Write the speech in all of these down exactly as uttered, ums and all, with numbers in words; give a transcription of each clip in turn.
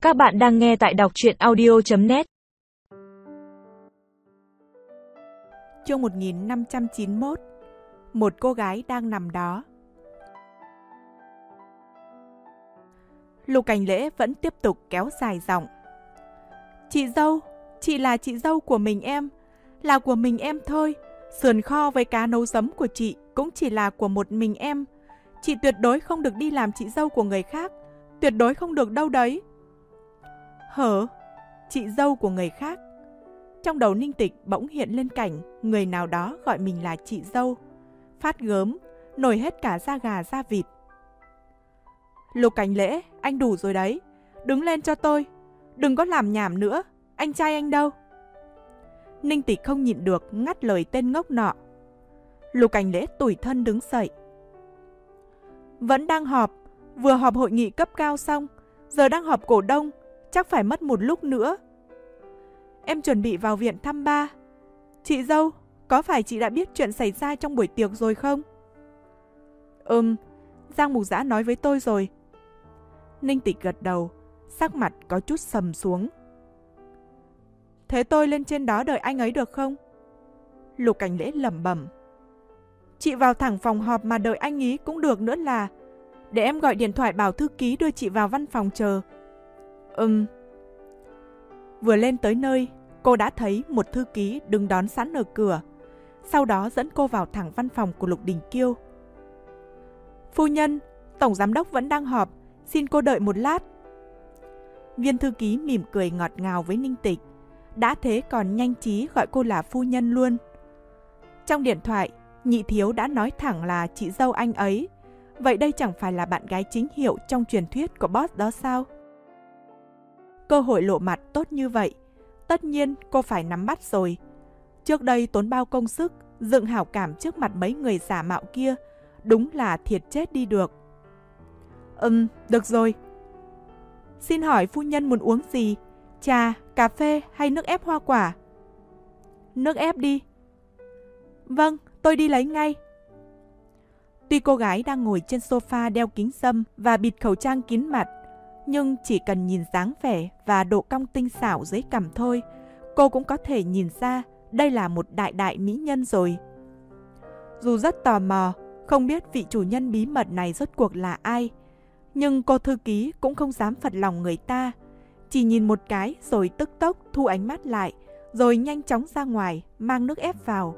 Các bạn đang nghe tại đọc truyện audio chấm net. Chương một nghìn năm trăm chín mươi mốt. Một cô gái đang nằm đó. Lục Cảnh Lễ vẫn tiếp tục kéo dài giọng. Chị dâu, chị là chị dâu của mình em, là của mình em thôi. Sườn kho với cá nấu giấm của chị cũng chỉ là của một mình em. Chị tuyệt đối không được đi làm chị dâu của người khác, tuyệt đối không được đâu đấy. Hở? Chị dâu của người khác? Trong đầu Ninh Tịch bỗng hiện lên cảnh người nào đó gọi mình là chị dâu. Phát gớm, nổi hết cả da gà da vịt. Lục Cảnh Lễ, anh đủ rồi đấy. Đứng lên cho tôi. Đừng có làm nhảm nữa. Anh trai anh đâu? Ninh Tịch không nhịn được ngắt lời tên ngốc nọ. Lục Cảnh Lễ tủi thân đứng dậy. Vẫn đang họp. Vừa họp hội nghị cấp cao xong, giờ đang họp cổ đông. Chắc phải mất một lúc nữa. Em chuẩn bị vào viện thăm ba. Chị dâu, có phải chị đã biết chuyện xảy ra trong buổi tiệc rồi không? Ừm, Giang Mục Giã nói với tôi rồi. Ninh Tịch gật đầu, sắc mặt có chút sầm xuống. Thế tôi lên trên đó đợi anh ấy được không? Lục Cảnh Lễ lẩm bẩm. Chị vào thẳng phòng họp mà đợi anh ý cũng được nữa là. Để em gọi điện thoại bảo thư ký đưa chị vào văn phòng chờ. Ừm. Vừa lên tới nơi, cô đã thấy một thư ký đứng đón sẵn ở cửa. Sau đó dẫn cô vào thẳng văn phòng của Lục Đình Kiêu. Phu nhân, tổng giám đốc vẫn đang họp, xin cô đợi một lát. Viên thư ký mỉm cười ngọt ngào với Ninh Tịch, đã thế còn nhanh trí gọi cô là phu nhân luôn. Trong điện thoại, nhị thiếu đã nói thẳng là chị dâu anh ấy. Vậy đây chẳng phải là bạn gái chính hiệu trong truyền thuyết của boss đó sao? Cơ hội lộ mặt tốt như vậy, tất nhiên cô phải nắm bắt rồi. Trước đây tốn bao công sức, dựng hảo cảm trước mặt mấy người giả mạo kia, đúng là thiệt chết đi được. Ừm, được rồi. Xin hỏi phu nhân muốn uống gì? Trà, cà phê hay nước ép hoa quả? Nước ép đi. Vâng, tôi đi lấy ngay. Tuy cô gái đang ngồi trên sofa đeo kính râm và bịt khẩu trang kín mặt, nhưng chỉ cần nhìn dáng vẻ và độ cong tinh xảo dưới cằm thôi, cô cũng có thể nhìn ra đây là một đại đại mỹ nhân rồi. Dù rất tò mò, không biết vị chủ nhân bí mật này rốt cuộc là ai, nhưng cô thư ký cũng không dám phật lòng người ta, chỉ nhìn một cái rồi tức tốc thu ánh mắt lại, rồi nhanh chóng ra ngoài mang nước ép vào.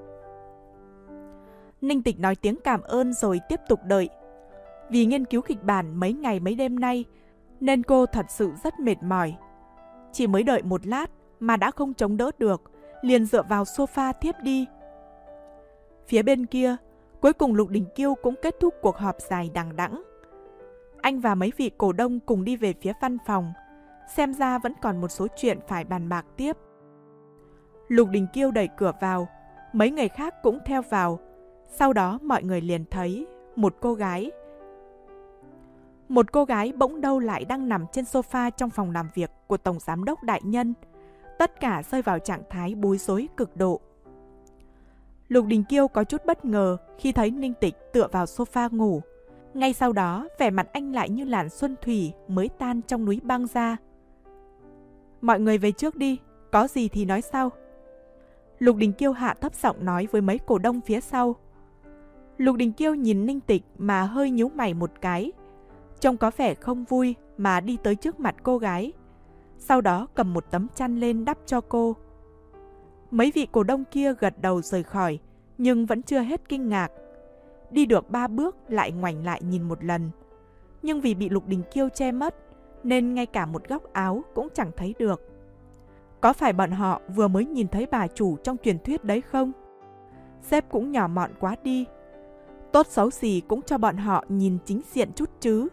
Ninh Tịch nói tiếng cảm ơn rồi tiếp tục đợi. Vì nghiên cứu kịch bản mấy ngày mấy đêm nay, nên cô thật sự rất mệt mỏi. Chỉ mới đợi một lát mà đã không chống đỡ được, liền dựa vào sofa thiếp đi. Phía bên kia, cuối cùng Lục Đình Kiêu cũng kết thúc cuộc họp dài đằng đẵng. Anh và mấy vị cổ đông cùng đi về phía văn phòng, xem ra vẫn còn một số chuyện phải bàn bạc tiếp. Lục Đình Kiêu đẩy cửa vào, mấy người khác cũng theo vào. Sau đó mọi người liền thấy một cô gái. Một cô gái bỗng đâu lại đang nằm trên sofa trong phòng làm việc của Tổng Giám đốc đại nhân. Tất cả rơi vào trạng thái bối rối cực độ. Lục Đình Kiêu có chút bất ngờ khi thấy Ninh Tịch tựa vào sofa ngủ. Ngay sau đó, vẻ mặt anh lại như làn xuân thủy mới tan trong núi băng ra. Mọi người về trước đi, có gì thì nói sau. Lục Đình Kiêu hạ thấp giọng nói với mấy cổ đông phía sau. Lục Đình Kiêu nhìn Ninh Tịch mà hơi nhíu mày một cái, trông có vẻ không vui mà đi tới trước mặt cô gái. Sau đó cầm một tấm chăn lên đắp cho cô. Mấy vị cổ đông kia gật đầu rời khỏi, nhưng vẫn chưa hết kinh ngạc. Đi được ba bước lại ngoảnh lại nhìn một lần. Nhưng vì bị Lục Đình Kiêu che mất, nên ngay cả một góc áo cũng chẳng thấy được. Có phải bọn họ vừa mới nhìn thấy bà chủ trong truyền thuyết đấy không? Sếp cũng nhỏ mọn quá đi. Tốt xấu gì cũng cho bọn họ nhìn chính diện chút chứ.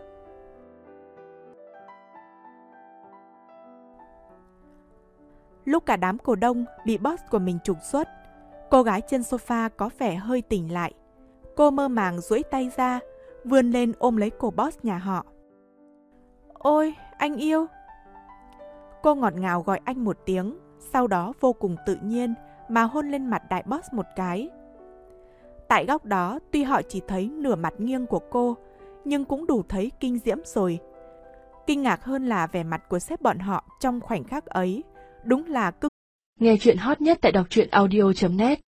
Lúc cả đám cổ đông bị boss của mình trục xuất, cô gái trên sofa có vẻ hơi tỉnh lại. Cô mơ màng duỗi tay ra, vươn lên ôm lấy cổ boss nhà họ. Ôi, anh yêu. Cô ngọt ngào gọi anh một tiếng, sau đó vô cùng tự nhiên mà hôn lên mặt đại boss một cái. Tại góc đó, tuy họ chỉ thấy nửa mặt nghiêng của cô, nhưng cũng đủ thấy kinh diễm rồi. Kinh ngạc hơn là vẻ mặt của sếp bọn họ trong khoảnh khắc ấy. Đúng là cực. Nghe chuyện hot nhất tại đọc truyện audio chấm net